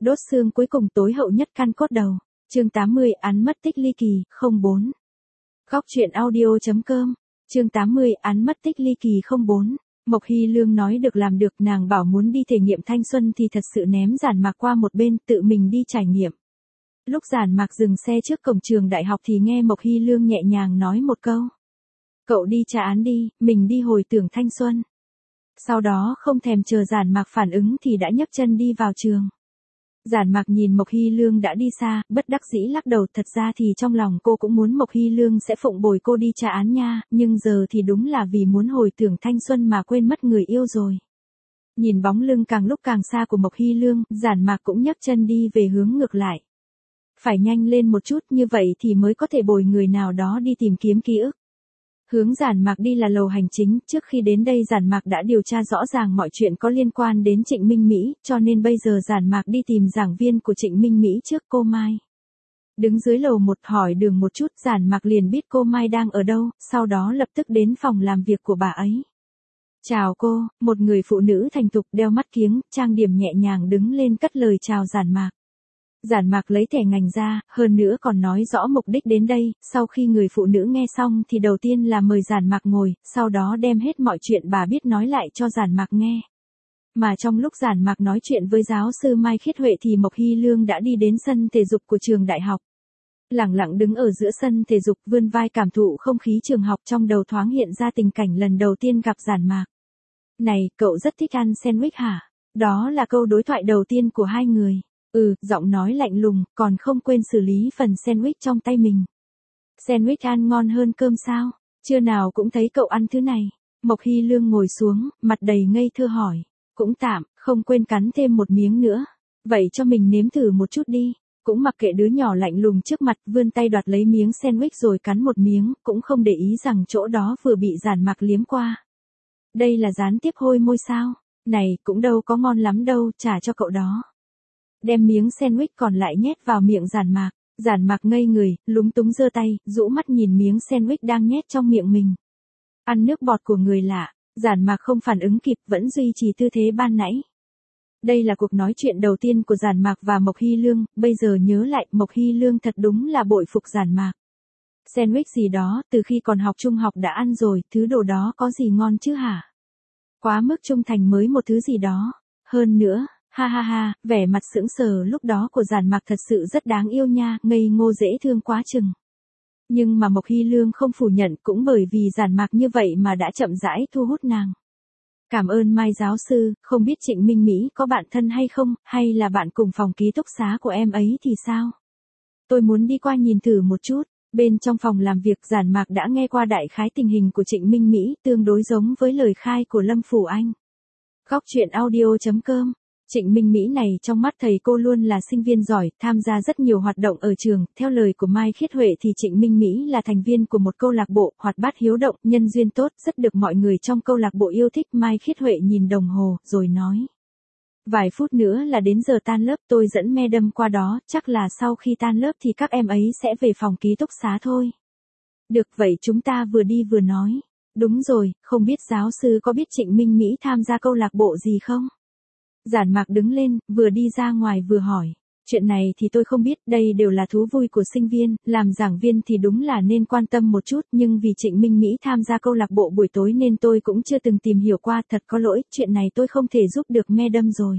Đốt xương cuối cùng tối hậu nhất căn cốt đầu. Chương 80 án mất tích ly kỳ, 04. Góc truyện audio.com. Chương 80 án mất tích ly kỳ 04. Mộc Hy Lương nói được làm được, nàng bảo muốn đi thể nghiệm thanh xuân thì thật sự ném Giản Mạc qua một bên, tự mình đi trải nghiệm. Lúc Giản Mạc dừng xe trước cổng trường đại học thì nghe Mộc Hy Lương nhẹ nhàng nói một câu. Cậu đi tra án đi, mình đi hồi tưởng thanh xuân. Sau đó không thèm chờ Giản Mạc phản ứng thì đã nhấc chân đi vào trường. Giản Mạc nhìn Mộc Hy Lương đã đi xa, bất đắc dĩ lắc đầu, thật ra thì trong lòng cô cũng muốn Mộc Hy Lương sẽ phụng bồi cô đi tra án nha, nhưng giờ thì đúng là vì muốn hồi tưởng thanh xuân mà quên mất người yêu rồi. Nhìn bóng lưng càng lúc càng xa của Mộc Hy Lương, Giản Mạc cũng nhấc chân đi về hướng ngược lại. Phải nhanh lên một chút, như vậy thì mới có thể bồi người nào đó đi tìm kiếm ký ức. Hướng Giản Mạc đi là lầu hành chính, trước khi đến đây Giản Mạc đã điều tra rõ ràng mọi chuyện có liên quan đến Trịnh Minh Mỹ, cho nên bây giờ Giản Mạc đi tìm giảng viên của Trịnh Minh Mỹ trước cô Mai. Đứng dưới lầu 1 hỏi đường một chút, Giản Mạc liền biết cô Mai đang ở đâu, sau đó lập tức đến phòng làm việc của bà ấy. Chào cô, một người phụ nữ thành thục đeo mắt kiếng, trang điểm nhẹ nhàng đứng lên cất lời chào Giản Mạc. Giản Mạc lấy thẻ ngành ra, hơn nữa còn nói rõ mục đích đến đây, sau khi người phụ nữ nghe xong thì đầu tiên là mời Giản Mạc ngồi, sau đó đem hết mọi chuyện bà biết nói lại cho Giản Mạc nghe. Mà trong lúc Giản Mạc nói chuyện với giáo sư Mai Khiết Huệ thì Mộc Hy Lương đã đi đến sân thể dục của trường đại học. Lẳng lặng đứng ở giữa sân thể dục vươn vai cảm thụ không khí trường học, trong đầu thoáng hiện ra tình cảnh lần đầu tiên gặp Giản Mạc. Này, cậu rất thích ăn sandwich hả? Đó là câu đối thoại đầu tiên của hai người. Giọng nói lạnh lùng, còn không quên xử lý phần sandwich trong tay mình. Sandwich ăn ngon hơn cơm sao? Chưa nào cũng thấy cậu ăn thứ này. Mộc Hy Lương ngồi xuống, mặt đầy ngây thơ hỏi. Cũng tạm, không quên cắn thêm một miếng nữa. Vậy cho mình nếm thử một chút đi. Cũng mặc kệ đứa nhỏ lạnh lùng trước mặt, vươn tay đoạt lấy miếng sandwich rồi cắn một miếng, cũng không để ý rằng chỗ đó vừa bị Giản Mạc liếm qua. Đây là gián tiếp hôi môi sao? Này, cũng đâu có ngon lắm đâu, trả cho cậu đó. Đem miếng sandwich còn lại nhét vào miệng Giản Mạc. Giản Mạc ngây người, lúng túng giơ tay, rũ mắt nhìn miếng sandwich đang nhét trong miệng mình. Ăn nước bọt của người lạ, Giản Mạc không phản ứng kịp, vẫn duy trì tư thế ban nãy. Đây là cuộc nói chuyện đầu tiên của Giản Mạc và Mộc Hy Lương, bây giờ nhớ lại, Mộc Hy Lương thật đúng là bội phục Giản Mạc. Sandwich gì đó, từ khi còn học trung học đã ăn rồi, thứ đồ đó có gì ngon chứ hả? Quá mức trung thành mới một thứ gì đó. Hơn nữa, ha ha ha, vẻ mặt sững sờ lúc đó của Giản Mạc thật sự rất đáng yêu nha, ngây ngô dễ thương quá chừng. Nhưng mà Mộc Hy Lương không phủ nhận, cũng bởi vì Giản Mạc như vậy mà đã chậm rãi thu hút nàng. Cảm ơn Mai giáo sư, không biết Trịnh Minh Mỹ có bạn thân hay không, hay là bạn cùng phòng ký túc xá của em ấy thì sao? Tôi muốn đi qua nhìn thử một chút. Bên trong phòng làm việc Giản Mạc đã nghe qua đại khái tình hình của Trịnh Minh Mỹ, tương đối giống với lời khai của Lâm Phủ Anh. Góc truyện audio.com. Trịnh Minh Mỹ này trong mắt thầy cô luôn là sinh viên giỏi, tham gia rất nhiều hoạt động ở trường, theo lời của Mai Khiết Huệ thì Trịnh Minh Mỹ là thành viên của một câu lạc bộ, hoạt bát hiếu động, nhân duyên tốt, rất được mọi người trong câu lạc bộ yêu thích. Mai Khiết Huệ nhìn đồng hồ, rồi nói. Vài phút nữa là đến giờ tan lớp, tôi dẫn Madam qua đó, chắc là sau khi tan lớp thì các em ấy sẽ về phòng ký túc xá thôi. Được vậy chúng ta vừa đi vừa nói. Đúng rồi, không biết giáo sư có biết Trịnh Minh Mỹ tham gia câu lạc bộ gì không? Giản Mạc đứng lên, vừa đi ra ngoài vừa hỏi. Chuyện này thì tôi không biết, đây đều là thú vui của sinh viên, làm giảng viên thì đúng là nên quan tâm một chút, nhưng vì Trịnh Minh Mỹ tham gia câu lạc bộ buổi tối nên tôi cũng chưa từng tìm hiểu qua, thật có lỗi, chuyện này tôi không thể giúp được Madam rồi.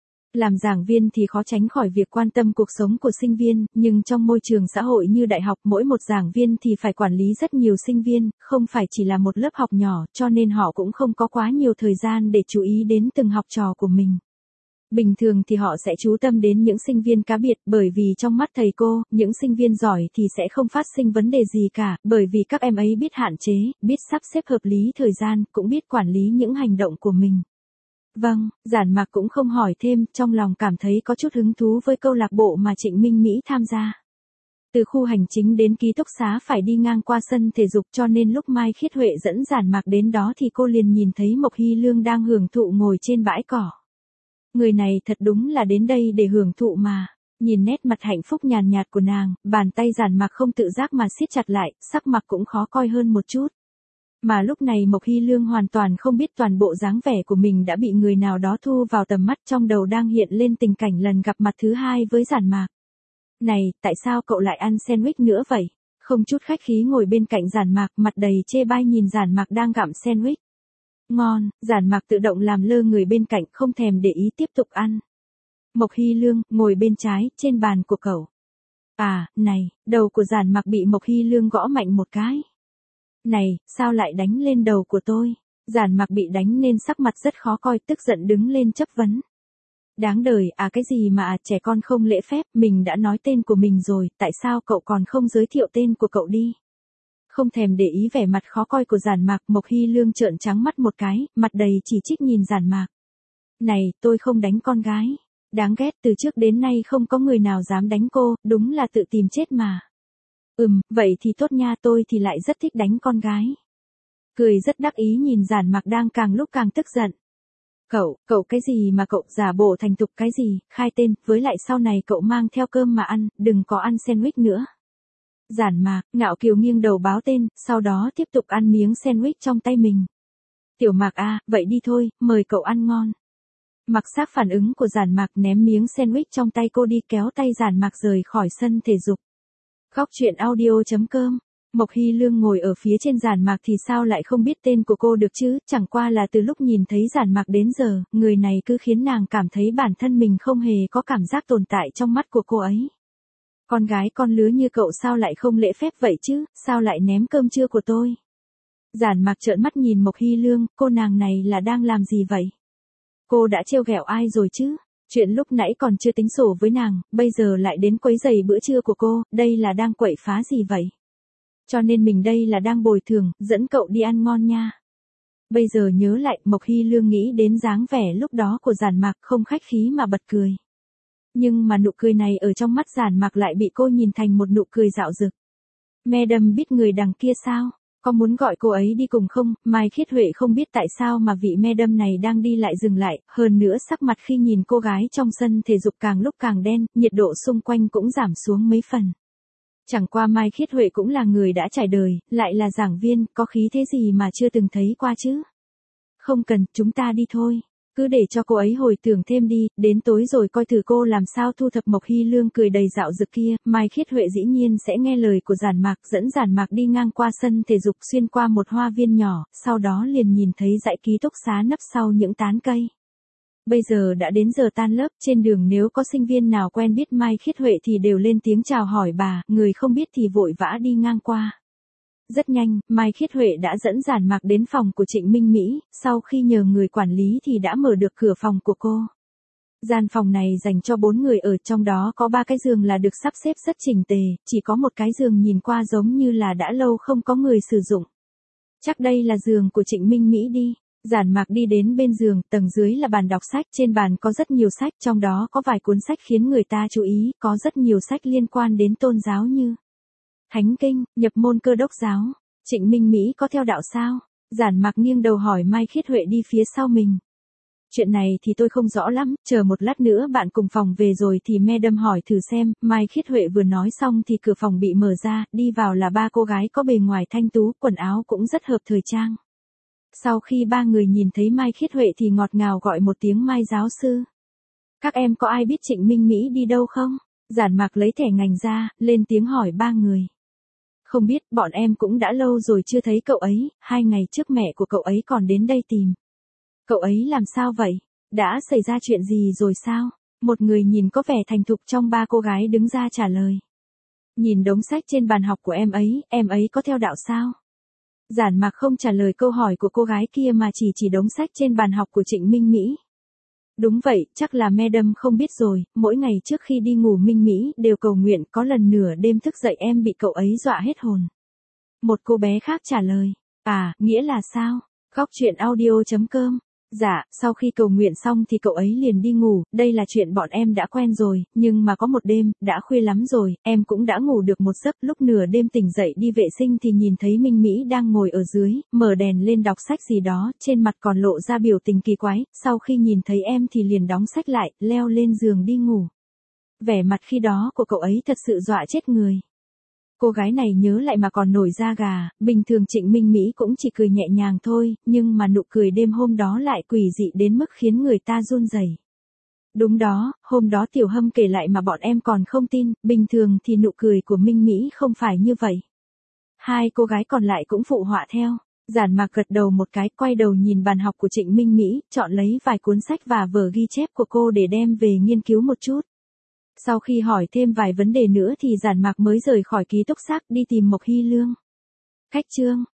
Làm giảng viên thì khó tránh khỏi việc quan tâm cuộc sống của sinh viên, nhưng trong môi trường xã hội như đại học, mỗi một giảng viên thì phải quản lý rất nhiều sinh viên, không phải chỉ là một lớp học nhỏ, cho nên họ cũng không có quá nhiều thời gian để chú ý đến từng học trò của mình. Bình thường thì họ sẽ chú tâm đến những sinh viên cá biệt, bởi vì trong mắt thầy cô, những sinh viên giỏi thì sẽ không phát sinh vấn đề gì cả, bởi vì các em ấy biết hạn chế, biết sắp xếp hợp lý thời gian, cũng biết quản lý những hành động của mình. Vâng, Giản Mạc cũng không hỏi thêm, trong lòng cảm thấy có chút hứng thú với câu lạc bộ mà Trịnh Minh Mỹ tham gia. Từ khu hành chính đến ký túc xá phải đi ngang qua sân thể dục, cho nên lúc Mai Khiết Huệ dẫn Giản Mạc đến đó thì cô liền nhìn thấy Mộc Hy Lương đang hưởng thụ ngồi trên bãi cỏ. Người này thật đúng là đến đây để hưởng thụ mà. Nhìn nét mặt hạnh phúc nhàn nhạt của nàng, bàn tay Giản Mạc không tự giác mà siết chặt lại, sắc mặt cũng khó coi hơn một chút. Mà lúc này Mộc Hy Lương hoàn toàn không biết toàn bộ dáng vẻ của mình đã bị người nào đó thu vào tầm mắt, trong đầu đang hiện lên tình cảnh lần gặp mặt thứ hai với Giản Mạc. Này, tại sao cậu lại ăn sandwich nữa vậy? Không chút khách khí ngồi bên cạnh Giản Mạc, mặt đầy chê bai nhìn Giản Mạc đang gặm sandwich. Ngon, Giản Mạc tự động làm lơ người bên cạnh, không thèm để ý tiếp tục ăn. Mộc Hy Lương, ngồi bên trái, trên bàn của cậu. À, này, đầu của Giản Mạc bị Mộc Hy Lương gõ mạnh một cái. Này, sao lại đánh lên đầu của tôi? Giản Mạc bị đánh nên sắc mặt rất khó coi, tức giận đứng lên chất vấn. Đáng đời, à cái gì mà trẻ con không lễ phép, mình đã nói tên của mình rồi, tại sao cậu còn không giới thiệu tên của cậu đi? Không thèm để ý vẻ mặt khó coi của Giản Mạc, Mộc Hy Lương trợn trắng mắt một cái, mặt đầy chỉ trích nhìn Giản Mạc. Này, tôi không đánh con gái. Đáng ghét, từ trước đến nay không có người nào dám đánh cô, đúng là tự tìm chết mà. Vậy thì tốt nha, tôi thì lại rất thích đánh con gái. Cười rất đắc ý nhìn Giản Mạc đang càng lúc càng tức giận. Cậu cái gì mà cậu giả bộ thành thục cái gì, khai tên, với lại sau này cậu mang theo cơm mà ăn, đừng có ăn sandwich nữa. Giản Mạc, ngạo kiều nghiêng đầu báo tên, sau đó tiếp tục ăn miếng sandwich trong tay mình. Tiểu Mạc à, vậy đi thôi, mời cậu ăn ngon. Mặc xác phản ứng của Giản Mạc, ném miếng sandwich trong tay cô đi, kéo tay Giản Mạc rời khỏi sân thể dục. Góc truyện audio.com. Mộc Hy Lương ngồi ở phía trên Giản Mạc thì sao lại không biết tên của cô được chứ, chẳng qua là từ lúc nhìn thấy Giản Mạc đến giờ, người này cứ khiến nàng cảm thấy bản thân mình không hề có cảm giác tồn tại trong mắt của cô ấy. Con gái con lứa như cậu sao lại không lễ phép vậy chứ, sao lại ném cơm trưa của tôi? Giản Mạc trợn mắt nhìn Mộc Hy Lương, cô nàng này là đang làm gì vậy? Cô đã trêu ghẹo ai rồi chứ? Chuyện lúc nãy còn chưa tính sổ với nàng, bây giờ lại đến quấy rầy bữa trưa của cô, đây là đang quậy phá gì vậy? Cho nên mình đây là đang bồi thường, dẫn cậu đi ăn ngon nha. Bây giờ nhớ lại, Mộc Hy Lương nghĩ đến dáng vẻ lúc đó của Giản Mạc, không khách khí mà bật cười. Nhưng mà nụ cười này ở trong mắt Giản Mạc lại bị cô nhìn thành một nụ cười dạo dực. Madam biết người đằng kia sao? Có muốn gọi cô ấy đi cùng không? Mai Khiết Huệ không biết tại sao mà vị Madam này đang đi lại dừng lại, hơn nữa sắc mặt khi nhìn cô gái trong sân thể dục càng lúc càng đen, nhiệt độ xung quanh cũng giảm xuống mấy phần. Chẳng qua Mai Khiết Huệ cũng là người đã trải đời, lại là giảng viên, có khí thế gì mà chưa từng thấy qua chứ? Không cần, chúng ta đi thôi. Cứ để cho cô ấy hồi tưởng thêm đi, đến tối rồi coi thử cô làm sao thu thập. Mộc Hy Lương cười đầy dạo dực kia, Mai Khiết Huệ dĩ nhiên sẽ nghe lời của Giản Mạc, dẫn Giản Mạc đi ngang qua sân thể dục, xuyên qua một hoa viên nhỏ, sau đó liền nhìn thấy dãy ký túc xá nấp sau những tán cây. Bây giờ đã đến giờ tan lớp, trên đường nếu có sinh viên nào quen biết Mai Khiết Huệ thì đều lên tiếng chào hỏi bà, người không biết thì vội vã đi ngang qua. Rất nhanh, Mai Khiết Huệ đã dẫn Giản Mạc đến phòng của Trịnh Minh Mỹ, sau khi nhờ người quản lý thì đã mở được cửa phòng của cô. Gian phòng này dành cho 4 người ở, trong đó có 3 cái giường là được sắp xếp rất chỉnh tề, chỉ có một cái giường nhìn qua giống như là đã lâu không có người sử dụng. Chắc đây là giường của Trịnh Minh Mỹ đi. Giản Mạc đi đến bên giường, tầng dưới là bàn đọc sách, trên bàn có rất nhiều sách, trong đó có vài cuốn sách khiến người ta chú ý, có rất nhiều sách liên quan đến tôn giáo như Thánh Kinh, nhập môn Cơ Đốc giáo. Trịnh Minh Mỹ có theo đạo sao? Giản Mạc nghiêng đầu hỏi Mai Khiết Huệ đi phía sau mình. Chuyện này thì tôi không rõ lắm, chờ một lát nữa bạn cùng phòng về rồi thì Madam hỏi thử xem. Mai Khiết Huệ vừa nói xong thì cửa phòng bị mở ra, đi vào là 3 cô gái có bề ngoài thanh tú, quần áo cũng rất hợp thời trang. Sau khi 3 người nhìn thấy Mai Khiết Huệ thì ngọt ngào gọi một tiếng Mai giáo sư. Các em có ai biết Trịnh Minh Mỹ đi đâu không? Giản Mạc lấy thẻ ngành ra, lên tiếng hỏi 3 người. Không biết, bọn em cũng đã lâu rồi chưa thấy cậu ấy, 2 ngày trước mẹ của cậu ấy còn đến đây tìm. Cậu ấy làm sao vậy? Đã xảy ra chuyện gì rồi sao? Một người nhìn có vẻ thành thục trong 3 cô gái đứng ra trả lời. Nhìn đống sách trên bàn học của em ấy có theo đạo sao? Giản Mạc không trả lời câu hỏi của cô gái kia mà chỉ đống sách trên bàn học của Trịnh Minh Mỹ. Đúng vậy, chắc là Madam không biết rồi, mỗi ngày trước khi đi ngủ Minh Mỹ đều cầu nguyện, có lần nửa đêm thức dậy em bị cậu ấy dọa hết hồn. Một cô bé khác trả lời. À, nghĩa là sao? Góc truyện audio.com. Dạ, sau khi cầu nguyện xong thì cậu ấy liền đi ngủ, đây là chuyện bọn em đã quen rồi, nhưng mà có một đêm, đã khuya lắm rồi, em cũng đã ngủ được một giấc, lúc nửa đêm tỉnh dậy đi vệ sinh thì nhìn thấy Minh Mỹ đang ngồi ở dưới, mở đèn lên đọc sách gì đó, trên mặt còn lộ ra biểu tình kỳ quái, sau khi nhìn thấy em thì liền đóng sách lại, leo lên giường đi ngủ. Vẻ mặt khi đó của cậu ấy thật sự dọa chết người. Cô gái này nhớ lại mà còn nổi da gà, bình thường Trịnh Minh Mỹ cũng chỉ cười nhẹ nhàng thôi, nhưng mà nụ cười đêm hôm đó lại quỷ dị đến mức khiến người ta run rẩy. Đúng đó, hôm đó Tiểu Hâm kể lại mà bọn em còn không tin, bình thường thì nụ cười của Minh Mỹ không phải như vậy. Hai cô gái còn lại cũng phụ họa theo. Giản Mạc gật đầu một cái, quay đầu nhìn bàn học của Trịnh Minh Mỹ, chọn lấy vài cuốn sách và vở ghi chép của cô để đem về nghiên cứu một chút. Sau khi hỏi thêm vài vấn đề nữa thì Giản Mạc mới rời khỏi ký túc xá đi tìm Mộc Hy Lương. Khách chương.